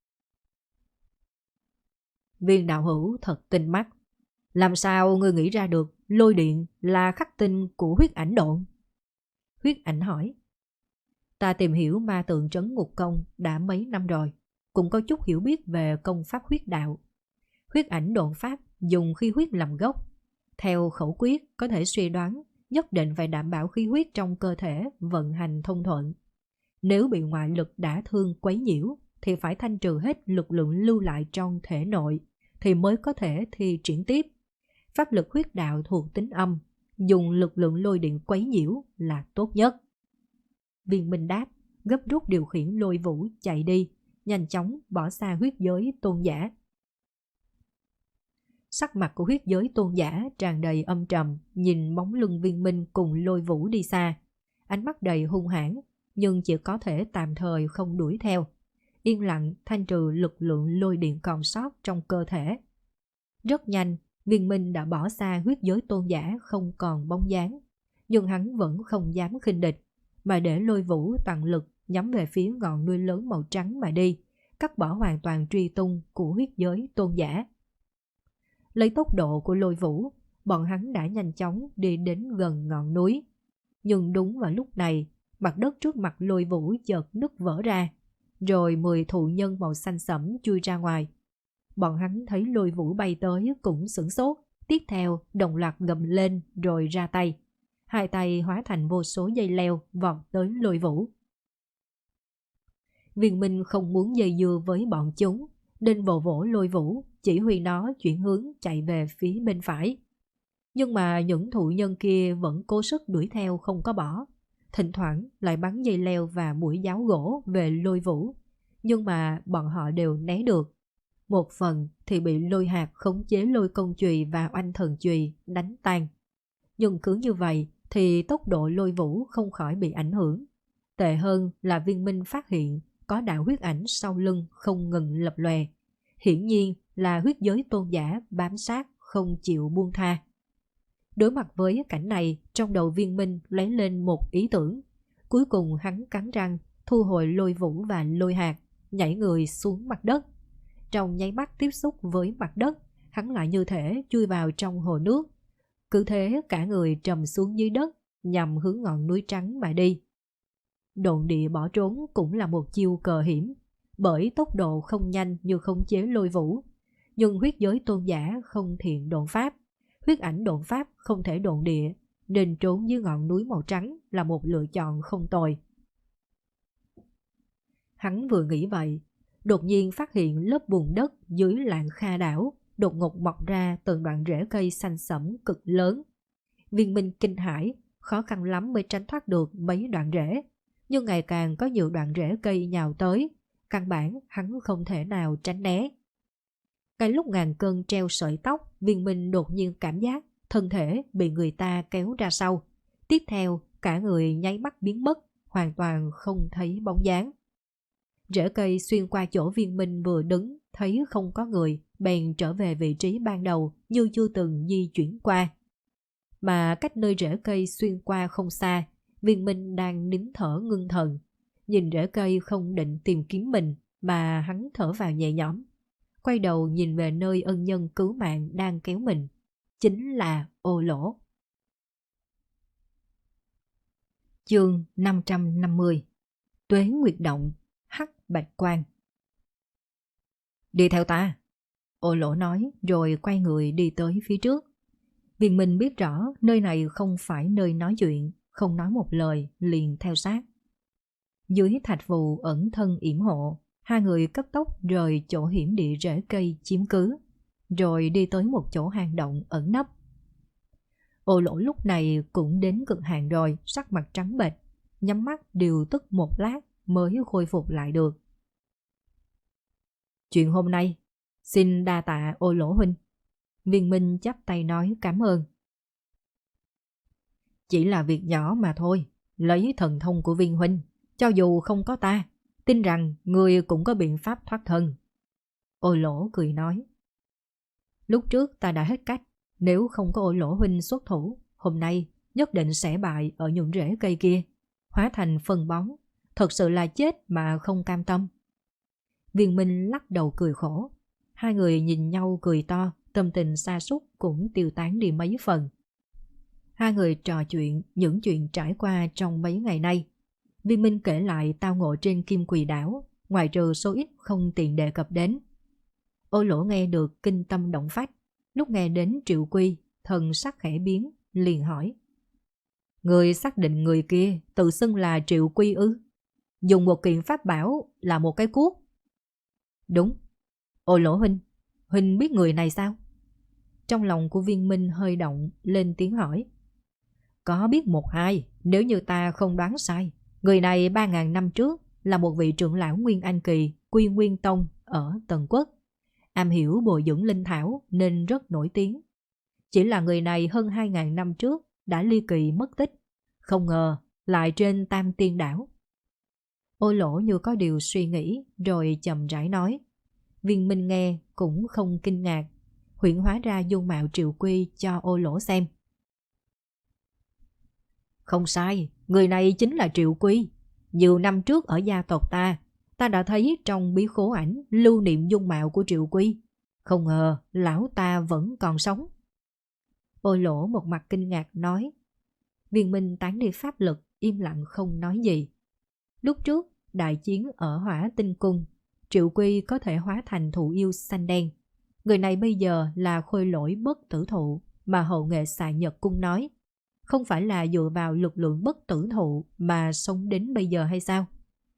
S1: Viên đạo hữu thật tinh mắt. Làm sao ngươi nghĩ ra được lôi điện là khắc tinh của huyết ảnh độn? Huyết ảnh hỏi. Ta tìm hiểu ma tượng trấn ngục công đã mấy năm rồi, cũng có chút hiểu biết về công pháp huyết đạo. Huyết ảnh độn pháp dùng khí huyết làm gốc. Theo khẩu quyết có thể suy đoán nhất định phải đảm bảo khí huyết trong cơ thể vận hành thông thuận. Nếu bị ngoại lực đả thương quấy nhiễu thì phải thanh trừ hết lực lượng lưu lại trong thể nội thì mới có thể thi triển tiếp. Pháp lực huyết đạo thuộc tính âm, dùng lực lượng lôi điện quấy nhiễu là tốt nhất. Viên Minh đáp, gấp rút điều khiển Lôi Vũ chạy đi, nhanh chóng bỏ xa huyết giới tôn giả. Sắc mặt của huyết giới tôn giả tràn đầy âm trầm, nhìn bóng lưng Viên Minh cùng Lôi Vũ đi xa. Ánh mắt đầy hung hãn, nhưng chỉ có thể tạm thời không đuổi theo. Yên lặng thanh trừ lực lượng lôi điện còn sót trong cơ thể. Rất nhanh, Viên Minh đã bỏ xa huyết giới tôn giả không còn bóng dáng, nhưng hắn vẫn không dám khinh địch, mà để Lôi Vũ toàn lực nhắm về phía ngọn núi lớn màu trắng mà đi, cắt bỏ hoàn toàn truy tung của huyết giới tôn giả. Lấy tốc độ của Lôi Vũ, bọn hắn đã nhanh chóng đi đến gần ngọn núi. Nhưng đúng vào lúc này, mặt đất trước mặt Lôi Vũ chợt nứt vỡ ra, rồi 10 thụ nhân màu xanh sẫm chui ra ngoài. Bọn hắn thấy Lôi Vũ bay tới cũng sửng sốt, tiếp theo đồng loạt gầm lên rồi ra tay. Hai tay hóa thành vô số dây leo vọt tới Lôi Vũ. Viên Minh không muốn dây dưa với bọn chúng, nên vồ vỗ Lôi Vũ, chỉ huy nó chuyển hướng chạy về phía bên phải. Nhưng mà những thụ nhân kia vẫn cố sức đuổi theo không có bỏ, thỉnh thoảng lại bắn dây leo và mũi giáo gỗ về Lôi Vũ, nhưng mà bọn họ đều né được. Một phần thì bị Lôi Hạt khống chế lôi công chùy và oanh thần chùy đánh tan. Nhưng cứ như vậy thì tốc độ Lôi Vũ không khỏi bị ảnh hưởng. Tệ hơn là Viên Minh phát hiện có đạo huyết ảnh sau lưng không ngừng lập lòe. Hiển nhiên là huyết giới tôn giả bám sát không chịu buông tha. Đối mặt với cảnh này, trong đầu Viên Minh lóe lên một ý tưởng. Cuối cùng hắn cắn răng, thu hồi Lôi Vũ và Lôi Hạt, nhảy người xuống mặt đất. Trong nháy mắt tiếp xúc với mặt đất, hắn lại như thể chui vào trong hồ nước. Cứ thế cả người trầm xuống dưới đất, nhằm hướng ngọn núi trắng mà đi. Độn địa bỏ trốn cũng là một chiêu cờ hiểm, bởi tốc độ không nhanh như khống chế Lôi Vũ. Nhưng huyết giới tôn giả không thiện độn pháp, huyết ảnh độn pháp không thể độn địa, nên trốn dưới ngọn núi màu trắng là một lựa chọn không tồi. Hắn vừa nghĩ vậy, đột nhiên phát hiện lớp bùn đất dưới lạng Kha đảo đột ngột mọc ra từng đoạn rễ cây xanh sẫm cực lớn. Viên Minh kinh hãi, khó khăn lắm mới tránh thoát được mấy đoạn rễ, nhưng ngày càng có nhiều đoạn rễ cây nhào tới, căn bản hắn không thể nào tránh né. Cái lúc ngàn cân treo sợi tóc, Viên Minh đột nhiên cảm giác thân thể bị người ta kéo ra sau. Tiếp theo, cả người nháy mắt biến mất, hoàn toàn không thấy bóng dáng. Rễ cây xuyên qua chỗ Viên Minh vừa đứng, thấy không có người, bèn trở về vị trí ban đầu như chưa từng di chuyển qua. Mà cách nơi rễ cây xuyên qua không xa, Viên Minh đang nín thở ngưng thần. Nhìn rễ cây không định tìm kiếm mình, mà hắn thở vào nhẹ nhõm. Quay đầu nhìn về nơi ân nhân cứu mạng đang kéo mình, chính là Ô Lỗ. Chương 550. Tuế Nguyệt Động, Hắc Bạch Quang. Đi theo ta, Ô Lỗ nói rồi quay người đi tới phía trước. Viên Minh biết rõ nơi này không phải nơi nói chuyện, không nói một lời liền theo sát. Dưới thạch phù ẩn thân yểm hộ, hai người cấp tốc rời chỗ hiểm địa rễ cây chiếm cứ, rồi đi tới một chỗ hang động ẩn nấp. Ô Lỗ lúc này cũng đến cực hạn rồi, sắc mặt trắng bệch, nhắm mắt điều tức một lát mới khôi phục lại được. Chuyện hôm nay, xin đa tạ Ô Lỗ huynh. Viên Minh chắp tay nói cảm ơn. Chỉ là việc nhỏ mà thôi, lấy thần thông của Viên huynh, cho dù không có ta, tin rằng người cũng có biện pháp thoát thân. Ô Lỗ cười nói. Lúc trước ta đã hết cách, nếu không có Ô Lỗ huynh xuất thủ, hôm nay nhất định sẽ bại ở những rễ cây kia, hóa thành phân bón, thật sự là chết mà không cam tâm. Viên Minh lắc đầu cười khổ. Hai người nhìn nhau cười to, tâm tình sa sút cũng tiêu tán đi mấy phần. Hai người trò chuyện những chuyện trải qua trong mấy ngày nay. Viên Minh kể lại tao ngộ trên Kim Quỳ đảo, ngoài trừ số ít không tiện đề cập đến. Ô Lỗ nghe được kinh tâm động phách. Lúc nghe đến Triệu Quy, thần sắc khẽ biến, liền hỏi. Người xác định người kia tự xưng là Triệu Quy ư? Dùng một kiện pháp bảo là một cái cuốc. Đúng. Ô Lỗ huynh, huynh biết người này sao? Trong lòng của Viên Minh hơi động, lên tiếng hỏi. Có biết một hai, nếu như ta không đoán sai. Người này 3.000 năm trước là một vị trưởng lão Nguyên Anh Kỳ, Quy Nguyên Tông ở Tần Quốc. Am hiểu bồi dưỡng linh thảo nên rất nổi tiếng. Chỉ là người này hơn 2.000 năm trước đã ly kỳ mất tích. Không ngờ lại trên Tam Tiên Đảo. Ô Lỗ như có điều suy nghĩ rồi chậm rãi nói. Viên Minh nghe cũng không kinh ngạc, huyễn hóa ra dung mạo Triệu Quy cho Ô Lỗ xem. Không sai, người này chính là Triệu Quy. Nhiều năm trước ở gia tộc ta đã thấy trong bí khố ảnh lưu niệm dung mạo của Triệu Quy. Không ngờ lão ta vẫn còn sống. Ô Lỗ một mặt kinh ngạc nói. Viên Minh tán đi pháp lực, im lặng không nói gì. Lúc trước, đại chiến ở Hỏa Tinh Cung, Triệu Quy có thể hóa thành thụ yêu xanh đen. Người này bây giờ là khôi lỗi bất tử thụ mà hậu nghệ Xà Nhật Cung nói. Không phải là dựa vào lực lượng bất tử thụ mà sống đến bây giờ hay sao?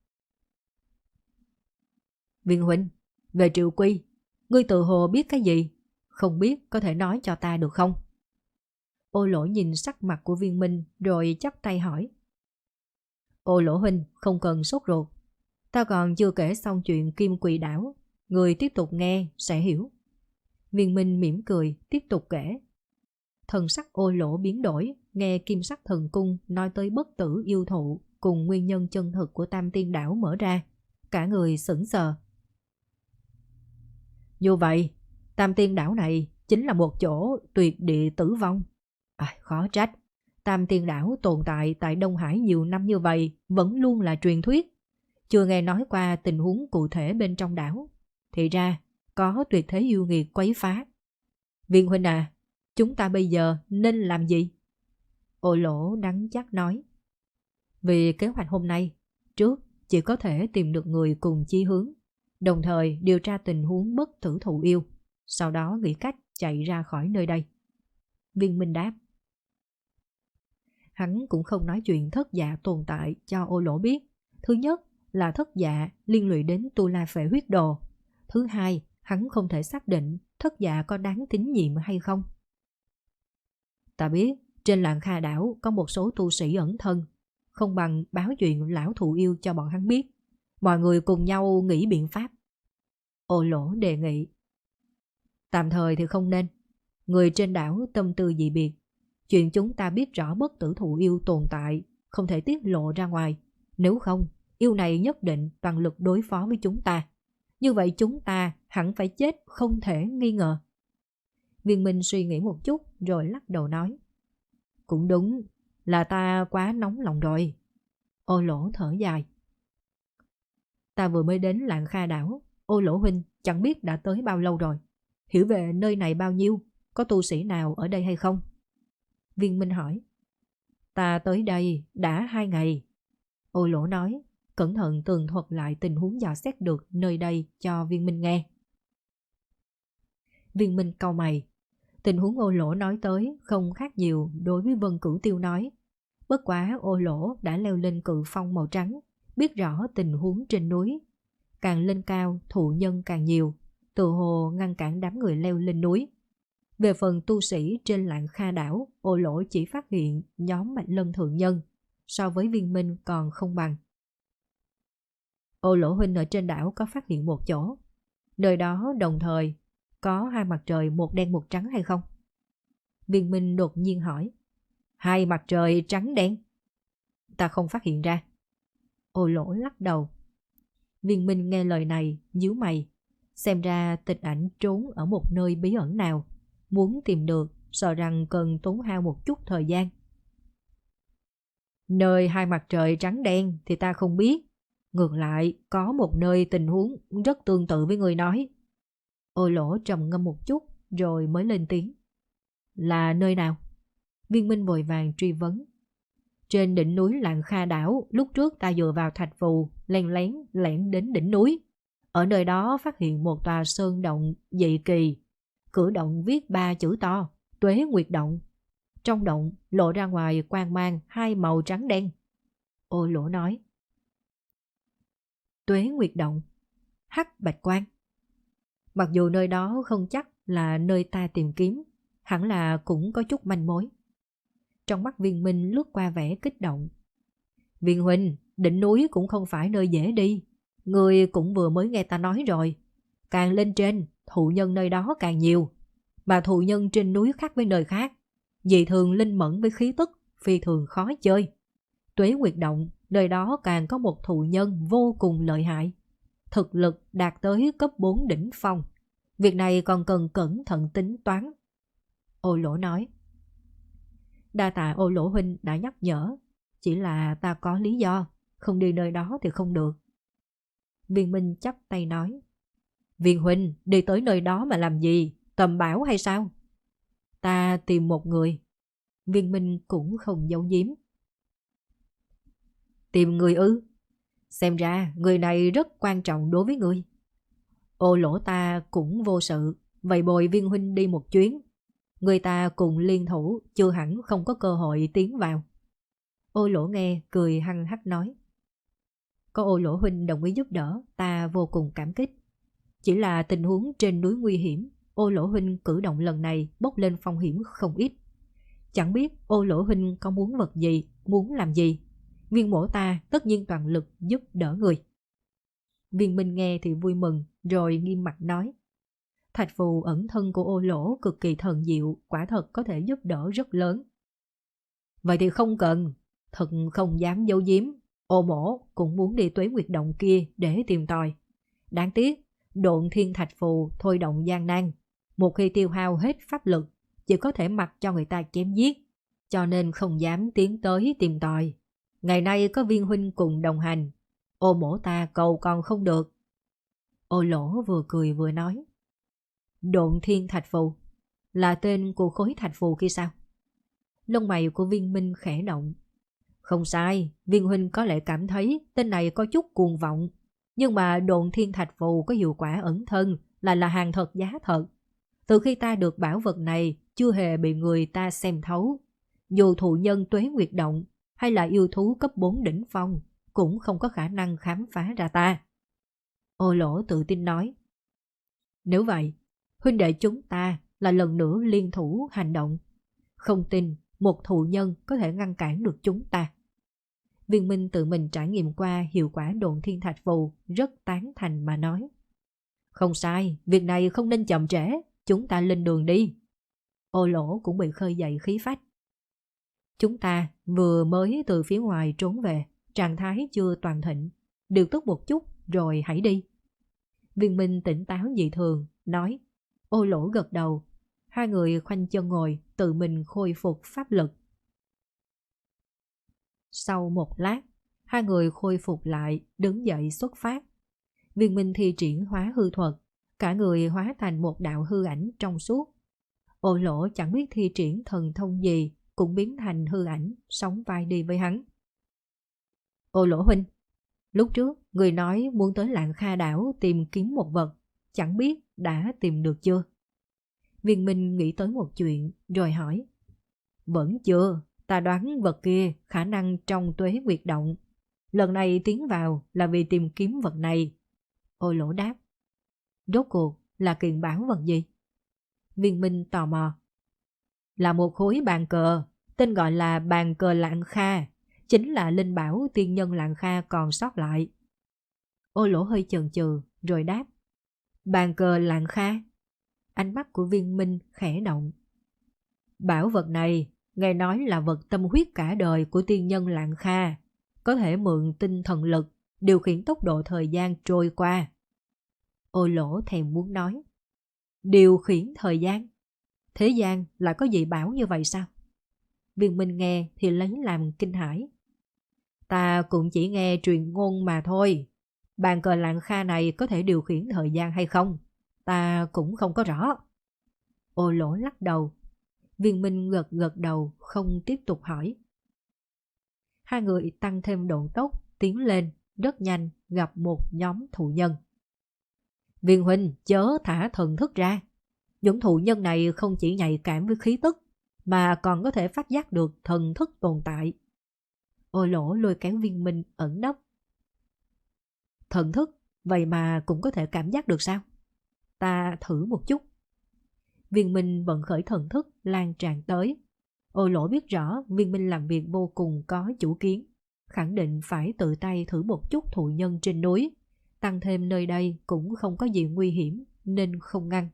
S1: Viên huynh, về Triệu Quy, ngươi tự hồ biết cái gì? Không biết có thể nói cho ta được không? Ô Lỗ nhìn sắc mặt của Viên Minh rồi chắp tay hỏi. Ô Lỗ huynh không cần sốt ruột. Ta còn chưa kể xong chuyện Kim Quỳ đảo. Người tiếp tục nghe sẽ hiểu. Viên Minh mỉm cười tiếp tục kể. Thần sắc Ô Lỗ biến đổi, nghe Kim Sắc Thần Cung nói tới bất tử yêu thụ cùng nguyên nhân chân thực của Tam Tiên Đảo mở ra. Cả người sững sờ. Dù vậy, Tam Tiên Đảo này chính là một chỗ tuyệt địa tử vong. Khó trách. Tam Tiên Đảo tồn tại tại Đông Hải nhiều năm như vậy vẫn luôn là truyền thuyết. Chưa nghe nói qua tình huống cụ thể bên trong đảo. Thì ra, có tuyệt thế yêu nghiệt quấy phá. Viên huynh à, chúng ta bây giờ nên làm gì? Ô Lỗ đắng chắc nói. Vì kế hoạch hôm nay, trước chỉ có thể tìm được người cùng chí hướng, đồng thời điều tra tình huống bất tử thụ yêu, sau đó nghĩ cách chạy ra khỏi nơi đây. Viên Minh đáp. Hắn cũng không nói chuyện thất dạ tồn tại cho Ô Lỗ biết. Thứ nhất là thất dạ liên lụy đến Tu La Phệ huyết đồ. Thứ hai, hắn không thể xác định thất dạ có đáng tín nhiệm hay không. Ta biết trên làng Kha đảo có một số tu sĩ ẩn thân, không bằng báo chuyện lão thụ yêu cho bọn hắn biết. Mọi người cùng nhau nghĩ biện pháp. Ô Lỗ đề nghị. Tạm thời thì không nên. Người trên đảo tâm tư dị biệt. Chuyện chúng ta biết rõ bất tử thụ yêu tồn tại không thể tiết lộ ra ngoài. Nếu không, yêu này nhất định toàn lực đối phó với chúng ta. Như vậy chúng ta hẳn phải chết không thể nghi ngờ. Viên Minh suy nghĩ một chút rồi lắc đầu nói. Cũng đúng, là ta quá nóng lòng rồi. Ô Lỗ thở dài. Ta vừa mới đến làng Kha đảo. Ô Lỗ huynh chẳng biết đã tới bao lâu rồi. Hiểu về nơi này bao nhiêu? Có tu sĩ nào ở đây hay không? Viên Minh hỏi. Ta tới đây đã 2 ngày. Ô Lỗ nói, cẩn thận tường thuật lại tình huống dò xét được nơi đây cho Viên Minh nghe. Viên Minh cau mày. Tình huống Ô Lỗ nói tới không khác nhiều đối với Vân Cửu Tiêu nói. Bất quá Ô Lỗ đã leo lên cự phong màu trắng, biết rõ tình huống trên núi. Càng lên cao, thụ nhân càng nhiều, tự hồ ngăn cản đám người leo lên núi. Về phần tu sĩ trên Lạng Kha đảo, Ô Lỗ chỉ phát hiện nhóm Bạch Lân thượng nhân, so với Viên Minh còn không bằng. Ô Lỗ huynh ở trên đảo có phát hiện một chỗ, nơi đó đồng thời có hai mặt trời, một đen một trắng hay không? Viên Minh đột nhiên hỏi. Hai mặt trời trắng đen? Ta không phát hiện ra. Ô Lỗ lắc đầu. Viên Minh nghe lời này, nhíu mày. Xem ra Tịch Ảnh trốn ở một nơi bí ẩn nào, muốn tìm được sợ rằng cần tốn hao một chút thời gian. Nơi hai mặt trời trắng đen thì ta không biết. Ngược lại, có một nơi tình huống rất tương tự với người nói. Ô Lỗ trầm ngâm một chút rồi mới lên tiếng. Là nơi nào? Viên Minh vội vàng truy vấn. Trên đỉnh núi Lạng Kha đảo, lúc trước ta dựa vào thạch phù, lén đến đỉnh núi. Ở nơi đó phát hiện một tòa sơn động dị kỳ. Cửa động viết 3 chữ to, Tuế Nguyệt Động. Trong động lộ ra ngoài quang mang hai màu trắng đen. Ô Lỗ nói. Tuế Nguyệt Động, hắc bạch quang. Mặc dù nơi đó không chắc là nơi ta tìm kiếm, hẳn là cũng có chút manh mối. Trong mắt Viên Minh lướt qua vẻ kích động. Viên huynh, đỉnh núi cũng không phải nơi dễ đi. Người cũng vừa mới nghe ta nói rồi. Càng lên trên, thụ nhân nơi đó càng nhiều. Mà thụ nhân trên núi khác với nơi khác. Dị thường linh mẫn với khí tức, phi thường khó chơi. Tuế Nguyệt Động, nơi đó càng có một thụ nhân vô cùng lợi hại. Thực lực đạt tới cấp 4 đỉnh phong. Việc này còn cần cẩn thận tính toán. Ô Lỗ nói. Đa tạ Ô Lỗ huynh đã nhắc nhở. Chỉ là ta có lý do, không đi nơi đó thì không được. Viên Minh chắp tay nói. Viên huynh đi tới nơi đó mà làm gì? Tầm bảo hay sao? Ta tìm một người. Viên Minh cũng không giấu giếm. Tìm người ư? Xem ra người này rất quan trọng đối với ngươi. Ô Lỗ ta cũng vô sự, vậy bồi Viên huynh đi một chuyến. Người ta cùng liên thủ, chưa hẳn không có cơ hội tiến vào. Ô Lỗ nghe cười hăng hắc nói. Có Ô Lỗ huynh đồng ý giúp đỡ, ta vô cùng cảm kích. Chỉ là tình huống trên núi nguy hiểm, Ô Lỗ huynh cử động lần này bốc lên phong hiểm không ít. Chẳng biết Ô Lỗ huynh có muốn vật gì, muốn làm gì. Viên mỗ ta tất nhiên toàn lực giúp đỡ người. Viên Minh nghe thì vui mừng, rồi nghiêm mặt nói. Thạch phù ẩn thân của Ô Lỗ cực kỳ thần diệu, quả thật có thể giúp đỡ rất lớn. Vậy thì không cần, thật không dám giấu giếm. Ô mỗ cũng muốn đi Tuế Nguyệt Động kia để tìm tòi. Đáng tiếc, Độn Thiên Thạch phù thôi động gian nan. Một khi tiêu hao hết pháp lực, chỉ có thể mặc cho người ta chém giết. Cho nên không dám tiến tới tìm tòi. Ngày nay có Viên huynh cùng đồng hành, Ô mỗ ta cầu còn không được. Ô Lỗ vừa cười vừa nói. Độn Thiên Thạch phù là tên của khối thạch phù kia sao? Lông mày của Viên Minh khẽ động. Không sai, Viên huynh có lẽ cảm thấy tên này có chút cuồng vọng. Nhưng mà Độn Thiên Thạch phù có hiệu quả ẩn thân, là hàng thật giá thật. Từ khi ta được bảo vật này, chưa hề bị người ta xem thấu. Dù thụ nhân Tuế Nguyệt Động hay là yêu thú cấp 4 đỉnh phong, cũng không có khả năng khám phá ra ta. Ô Lỗ tự tin nói. Nếu vậy, huynh đệ chúng ta là lần nữa liên thủ hành động. Không tin một thụ nhân có thể ngăn cản được chúng ta. Viên Minh tự mình trải nghiệm qua hiệu quả Độn Thiên Thạch phù, rất tán thành mà nói. Không sai, việc này không nên chậm trễ, chúng ta lên đường đi. Ô Lỗ cũng bị khơi dậy khí phách. Chúng ta vừa mới từ phía ngoài trốn về, trạng thái chưa toàn thịnh, điều tức một chút rồi hãy đi. Viên Minh tỉnh táo dị thường, nói. Ô Lỗ gật đầu. Hai người khoanh chân ngồi, tự mình khôi phục pháp lực. Sau một lát, hai người khôi phục lại, đứng dậy xuất phát. Viên Minh thi triển hóa hư thuật, cả người hóa thành một đạo hư ảnh trong suốt. Ô Lỗ chẳng biết thi triển thần thông gì, cũng biến thành hư ảnh, sóng vai đi với hắn. Ô Lỗ huynh, lúc trước người nói muốn tới Lạng Kha đảo tìm kiếm một vật, chẳng biết đã tìm được chưa? Viên Minh nghĩ tới một chuyện rồi hỏi. Vẫn chưa, ta đoán vật kia khả năng trong Tuế Nguyệt Động. Lần này tiến vào là vì tìm kiếm vật này. Ô Lỗ đáp. Rốt cuộc là kiện bảo vật gì? Viên Minh tò mò. Là một khối bàn cờ, tên gọi là bàn cờ Lạng Kha, chính là linh bảo tiên nhân Lạng Kha còn sót lại. Ô Lỗ hơi chần chừ rồi đáp. Bàn cờ Lạng Kha? Ánh mắt của Viên Minh khẽ động. Bảo vật này, nghe nói là vật tâm huyết cả đời của tiên nhân Lạng Kha, có thể mượn tinh thần lực, điều khiển tốc độ thời gian trôi qua. Ô Lỗ thèm muốn nói. Điều khiển thời gian? Thế gian lại có gì bảo như vậy sao? Viên Minh nghe thì lấy làm kinh hãi. Ta cũng chỉ nghe truyền ngôn mà thôi. Bàn cờ Lạng Kha này có thể điều khiển thời gian hay không? Ta cũng không có rõ. Ô Lỗ lắc đầu. Viên Minh gật gật đầu, không tiếp tục hỏi. Hai người tăng thêm độ tốc, tiến lên, rất nhanh gặp một nhóm thụ nhân. Viên huynh chớ thả thần thức ra. Những thụ nhân này không chỉ nhạy cảm với khí tức, mà còn có thể phát giác được thần thức tồn tại. Ô Lỗ lôi kéo Viên Minh ẩn nấp. Thần thức, vậy mà cũng có thể cảm giác được sao? Ta thử một chút. Viên Minh vận khởi thần thức lan tràn tới. Ô Lỗ biết rõ Viên Minh làm việc vô cùng có chủ kiến, khẳng định phải tự tay thử một chút thụ nhân trên núi. Tăng thêm nơi đây cũng không có gì nguy hiểm nên không ngăn.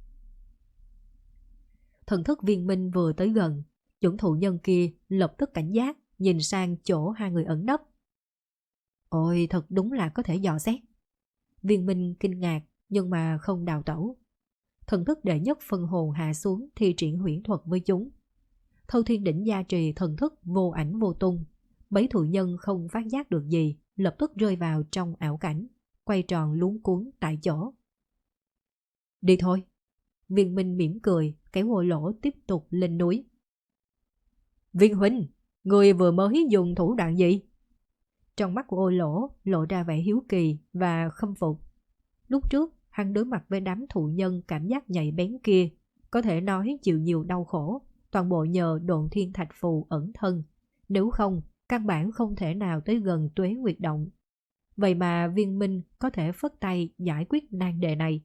S1: Thần thức Viên Minh vừa tới gần, những thụ nhân kia lập tức cảnh giác, nhìn sang chỗ hai người ẩn nấp. Ôi, thật đúng là có thể dò xét. Viên Minh kinh ngạc nhưng mà không đào tẩu. Thần thức đệ nhất phân hồn hạ xuống thi triển huyễn thuật với chúng. Thâu Thiên Đỉnh gia trì thần thức vô ảnh vô tung. Mấy thụ nhân không phát giác được gì, lập tức rơi vào trong ảo cảnh, quay tròn luống cuống tại chỗ. Đi thôi. Viên Minh mỉm cười, kéo Ô Lỗ tiếp tục lên núi. Viên huynh, người vừa mới dùng thủ đoạn gì? Trong mắt của Ô Lỗ lộ ra vẻ hiếu kỳ và khâm phục. Lúc trước hắn đối mặt với đám thụ nhân cảm giác nhạy bén kia, có thể nói chịu nhiều đau khổ, toàn bộ nhờ Độn Thiên Thạch Phù ẩn thân. Nếu không, căn bản không thể nào tới gần Tuế Nguyệt Động. Vậy mà Viên Minh có thể phất tay giải quyết nan đề này.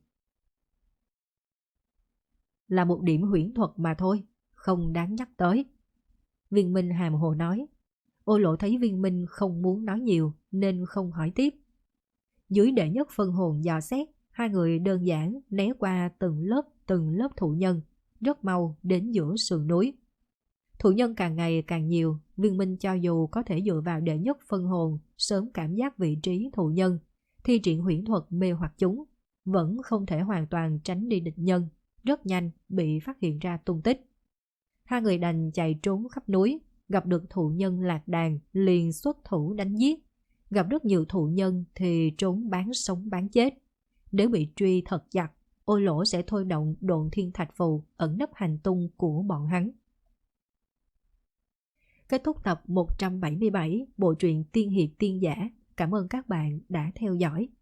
S1: Là một điểm huyễn thuật mà thôi, không đáng nhắc tới. Viên Minh hàm hồ nói. Ô Lỗ thấy Viên Minh không muốn nói nhiều nên không hỏi tiếp. Dưới đệ nhất phân hồn dò xét, hai người đơn giản né qua từng lớp thụ nhân, rất mau đến giữa sườn núi. Thụ nhân càng ngày càng nhiều, Viên Minh cho dù có thể dựa vào đệ nhất phân hồn sớm cảm giác vị trí thụ nhân, thi triển huyễn thuật mê hoặc chúng, vẫn không thể hoàn toàn tránh đi địch nhân, rất nhanh bị phát hiện ra tung tích. Hai người đành chạy trốn khắp núi, gặp được thụ nhân lạc đàn liền xuất thủ đánh giết, gặp rất nhiều thụ nhân thì trốn bán sống bán chết. Nếu bị truy thật chặt, Ô Lỗ sẽ thôi động Độn Thiên Thạch Phù ẩn nấp hành tung của bọn hắn. Kết thúc tập 177 bộ truyện Tiên Hiệp Tiên Giả. Cảm ơn các bạn đã theo dõi.